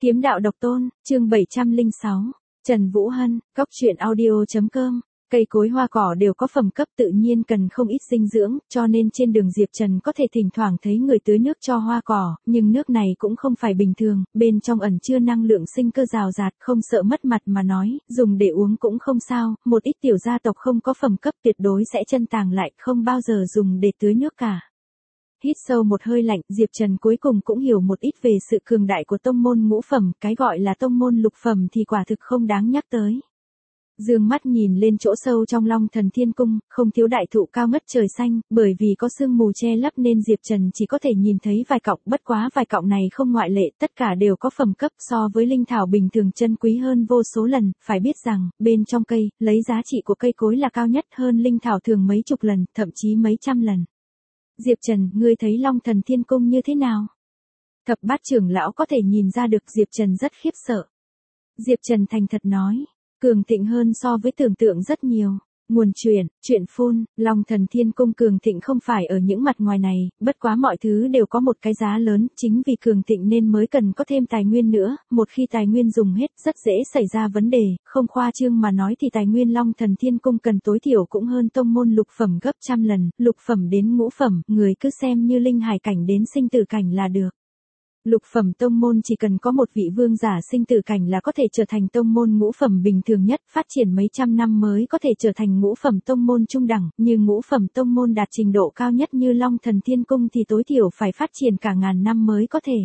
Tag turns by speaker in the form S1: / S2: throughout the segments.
S1: Kiếm đạo độc tôn, chương 706. Trần Vũ Hân, Cóc truyện audio.com. Cây cối hoa cỏ đều có phẩm cấp tự nhiên cần không ít dinh dưỡng, cho nên trên đường Diệp Trần có thể thỉnh thoảng thấy người tưới nước cho hoa cỏ, nhưng nước này cũng không phải bình thường, bên trong ẩn chứa năng lượng sinh cơ rào rạt, không sợ mất mặt mà nói, dùng để uống cũng không sao, một ít tiểu gia tộc không có phẩm cấp tuyệt đối sẽ chân tàng lại, không bao giờ dùng để tưới nước cả. Hít sâu một hơi lạnh, Diệp Trần cuối cùng cũng hiểu một ít về sự cường đại của tông môn ngũ phẩm, cái gọi là tông môn lục phẩm thì quả thực không đáng nhắc tới. Dương mắt nhìn lên chỗ sâu trong Long Thần Thiên Cung, không thiếu đại thụ cao ngất trời xanh, bởi vì có sương mù che lấp nên Diệp Trần chỉ có thể nhìn thấy vài cọng, bất quá vài cọng này không ngoại lệ, tất cả đều có phẩm cấp so với linh thảo bình thường chân quý hơn vô số lần, phải biết rằng, bên trong cây, lấy giá trị của cây cối là cao nhất hơn linh thảo thường mấy chục lần, thậm chí mấy trăm lần. Diệp Trần, ngươi thấy Long Thần Thiên Cung như thế nào? Thập Bát trưởng lão có thể nhìn ra được Diệp Trần rất khiếp sợ. Diệp Trần thành thật nói, cường thịnh hơn so với tưởng tượng rất nhiều. Nguồn chuyện phun, Long Thần Thiên Cung cường thịnh không phải ở những mặt ngoài này, bất quá mọi thứ đều có một cái giá lớn, chính vì cường thịnh nên mới cần có thêm tài nguyên nữa, một khi tài nguyên dùng hết rất dễ xảy ra vấn đề, không khoa trương mà nói thì tài nguyên Long Thần Thiên Cung cần tối thiểu cũng hơn tông môn lục phẩm gấp trăm lần, lục phẩm đến ngũ phẩm, người cứ xem như linh hải cảnh đến sinh tử cảnh là được. Lục phẩm tông môn chỉ cần có một vị vương giả sinh tử cảnh là có thể trở thành tông môn ngũ phẩm bình thường nhất, phát triển mấy trăm năm mới có thể trở thành ngũ phẩm tông môn trung đẳng, như ngũ phẩm tông môn đạt trình độ cao nhất như Long Thần Thiên Cung thì tối thiểu phải phát triển cả ngàn năm mới có thể.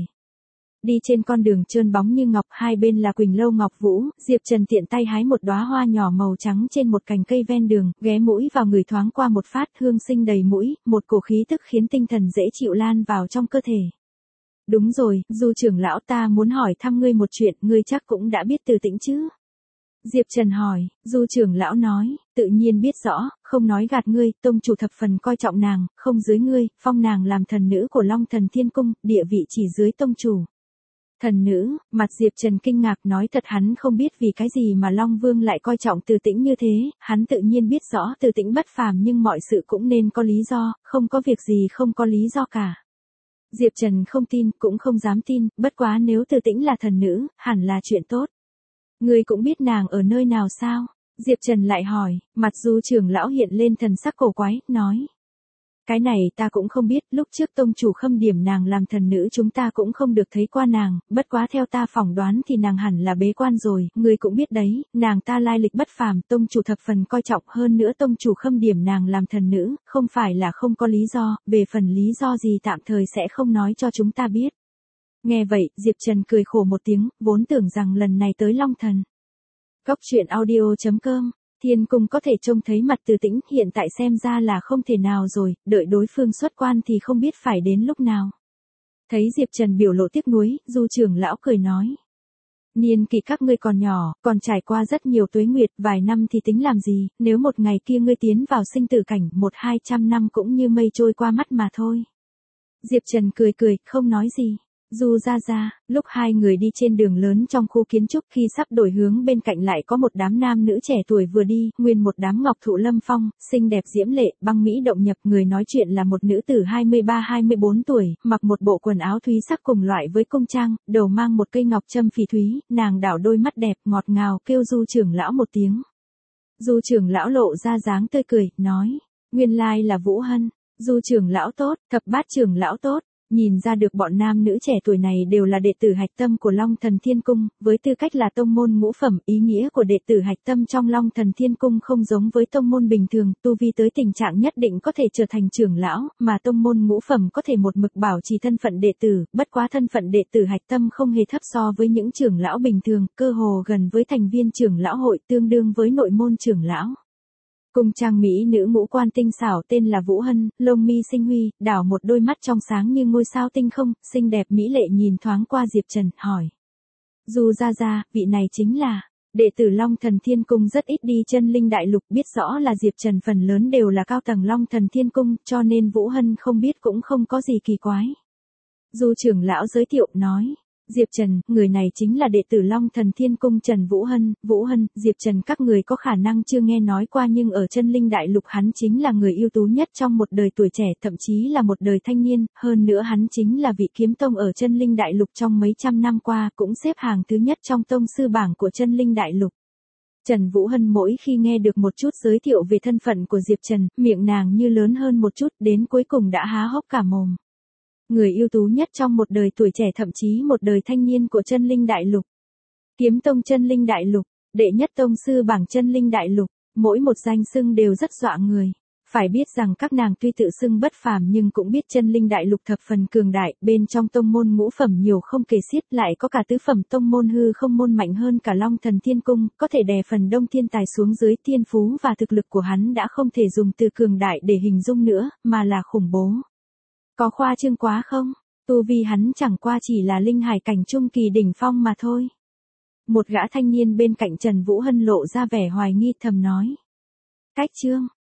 S1: Đi trên con đường trơn bóng như ngọc, hai bên là Quỳnh Lâu Ngọc Vũ, Diệp Trần tiện tay hái một đóa hoa nhỏ màu trắng trên một cành cây ven đường, ghé mũi vào người thoáng qua một phát, hương sinh đầy mũi, một cổ khí tức khiến tinh thần dễ chịu lan vào trong cơ thể. Đúng rồi, Du trưởng lão, ta muốn hỏi thăm ngươi một chuyện, ngươi chắc cũng đã biết Từ Tĩnh chứ? Diệp Trần hỏi, Du trưởng lão nói, tự nhiên biết rõ, không nói gạt ngươi, tông chủ thập phần coi trọng nàng, không dưới ngươi, phong nàng làm thần nữ của Long Thần Thiên Cung, địa vị chỉ dưới tông chủ. Thần nữ, mặt Diệp Trần kinh ngạc, nói thật hắn không biết vì cái gì mà Long Vương lại coi trọng Từ Tĩnh như thế, hắn tự nhiên biết rõ Từ Tĩnh bất phàm nhưng mọi sự cũng nên có lý do, không có việc gì không có lý do cả. Diệp Trần không tin, cũng không dám tin, bất quá nếu Từ Tĩnh là thần nữ, hẳn là chuyện tốt. Ngươi cũng biết nàng ở nơi nào sao? Diệp Trần lại hỏi, mặt Du trưởng lão hiện lên thần sắc cổ quái, nói. Cái này ta cũng không biết, lúc trước tông chủ khâm điểm nàng làm thần nữ chúng ta cũng không được thấy qua nàng, bất quá theo ta phỏng đoán thì nàng hẳn là bế quan rồi, ngươi cũng biết đấy, nàng ta lai lịch bất phàm, tông chủ thập phần coi trọng, hơn nữa tông chủ khâm điểm nàng làm thần nữ, không phải là không có lý do, về phần lý do gì tạm thời sẽ không nói cho chúng ta biết. Nghe vậy, Diệp Trần cười khổ một tiếng, vốn tưởng rằng lần này tới Long Thần. Cóc truyện audio.com. Thiên Cung có thể trông thấy mặt Từ Tĩnh, hiện tại xem ra là không thể nào rồi, đợi đối phương xuất quan thì không biết phải đến lúc nào. Thấy Diệp Trần biểu lộ tiếc nuối, Du trưởng lão cười nói. Niên kỷ các ngươi còn nhỏ, còn trải qua rất nhiều tuế nguyệt, vài năm thì tính làm gì, nếu một ngày kia ngươi tiến vào sinh tử cảnh, 100-200 năm cũng như mây trôi qua mắt mà thôi. Diệp Trần cười cười, không nói gì. Du ra, lúc hai người đi trên đường lớn trong khu kiến trúc, khi sắp đổi hướng bên cạnh lại có một đám nam nữ trẻ tuổi vừa đi, nguyên một đám ngọc thụ lâm phong, xinh đẹp diễm lệ, băng mỹ động nhập, người nói chuyện là một nữ tử 23-24 tuổi, mặc một bộ quần áo thúy sắc cùng loại với cung trang, đầu mang một cây ngọc trâm phỉ thúy, nàng đảo đôi mắt đẹp, ngọt ngào, kêu Du trưởng lão một tiếng. Du trưởng lão lộ ra dáng tươi cười, nói, nguyên lai là Vũ Hân. Du trưởng lão tốt, Thập Bát trưởng lão tốt. Nhìn ra được bọn nam nữ trẻ tuổi này đều là đệ tử hạch tâm của Long Thần Thiên Cung, với tư cách là tông môn ngũ phẩm, ý nghĩa của đệ tử hạch tâm trong Long Thần Thiên Cung không giống với tông môn bình thường, tu vi tới tình trạng nhất định có thể trở thành trưởng lão, mà tông môn ngũ phẩm có thể một mực bảo trì thân phận đệ tử, bất quá thân phận đệ tử hạch tâm không hề thấp so với những trưởng lão bình thường, cơ hồ gần với thành viên trưởng lão hội, tương đương với nội môn trưởng lão. Cung trang mỹ nữ ngũ quan tinh xảo tên là Vũ Hân, lông mi xinh huy, đảo một đôi mắt trong sáng như ngôi sao tinh không, xinh đẹp mỹ lệ nhìn thoáng qua Diệp Trần, hỏi. Du ra, vị này chính là, đệ tử Long Thần Thiên Cung rất ít đi chân linh đại lục, biết rõ là Diệp Trần phần lớn đều là cao tầng Long Thần Thiên Cung, cho nên Vũ Hân không biết cũng không có gì kỳ quái. Du trưởng lão giới thiệu, nói. Diệp Trần, người này chính là đệ tử Long Thần Thiên Cung Trần Vũ Hân, Diệp Trần các người có khả năng chưa nghe nói qua nhưng ở chân linh đại lục hắn chính là người ưu tú nhất trong một đời tuổi trẻ thậm chí là một đời thanh niên, hơn nữa hắn chính là vị kiếm tông ở chân linh đại lục trong mấy trăm năm qua cũng xếp hàng thứ nhất trong tông sư bảng của chân linh đại lục. Trần Vũ Hân mỗi khi nghe được một chút giới thiệu về thân phận của Diệp Trần, miệng nàng như lớn hơn một chút đến cuối cùng đã há hốc cả mồm. Người ưu tú nhất trong một đời tuổi trẻ thậm chí một đời thanh niên của chân linh đại lục. Kiếm tông chân linh đại lục, đệ nhất tông sư bảng chân linh đại lục, mỗi một danh xưng đều rất dọa người. Phải biết rằng các nàng tuy tự xưng bất phàm nhưng cũng biết chân linh đại lục thập phần cường đại, bên trong tông môn ngũ phẩm nhiều không kể xiết, lại có cả tứ phẩm tông môn hư không môn mạnh hơn cả Long Thần Thiên Cung, có thể đè phần đông thiên tài xuống dưới. Thiên phú và thực lực của hắn đã không thể dùng từ cường đại để hình dung nữa, mà là khủng bố. Có khoa trương quá không? Tu vi hắn chẳng qua chỉ là linh hải cảnh trung kỳ đỉnh phong mà thôi. Một gã thanh niên bên cạnh Trần Vũ Hân lộ ra vẻ hoài nghi thầm nói. Cách trương,